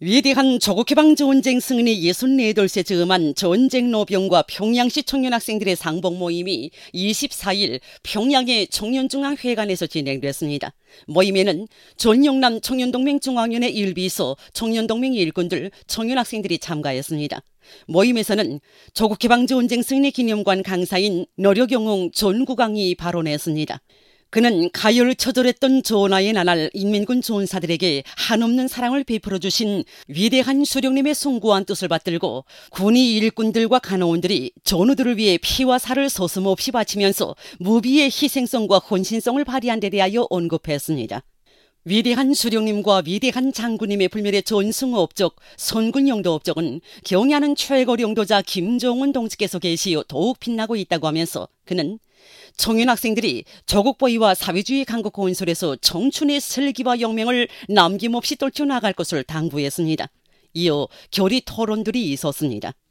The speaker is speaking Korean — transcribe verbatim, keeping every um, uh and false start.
위대한 조국해방 전쟁 승리 예순네 돌째 즈음한 전쟁 노병과 평양시 청년학생들의 상봉 모임이 이십사일 평양의 청년중앙회관에서 진행됐습니다. 모임에는 전영남 청년동맹중앙위원회 일비서 청년동맹 일꾼들, 청년학생들이 참가했습니다. 모임에서는 조국해방 전쟁 승리 기념관 강사인 노력영웅 전구강이 발언했습니다. 그는 가열처절했던 전하의 나날 인민군 전사들에게 한없는 사랑을 베풀어 주신 위대한 수령님의 숭고한 뜻을 받들고 군의 일꾼들과 간호원들이 전우들을 위해 피와 살을 서슴없이 바치면서 무비의 희생성과 헌신성을 발휘한 데 대하여 언급했습니다. 위대한 수령님과 위대한 장군님의 불멸의 전승업적, 선군영도업적은 경애하는 최고 영도자 김정은 동지께서 계시어 더욱 빛나고 있다고 하면서 그는 청년학생들이 조국보위와 사회주의 강국 건설에서 청춘의 슬기와 영명을 남김없이 떨쳐나갈 것을 당부했습니다. 이어 결의 토론들이 있었습니다.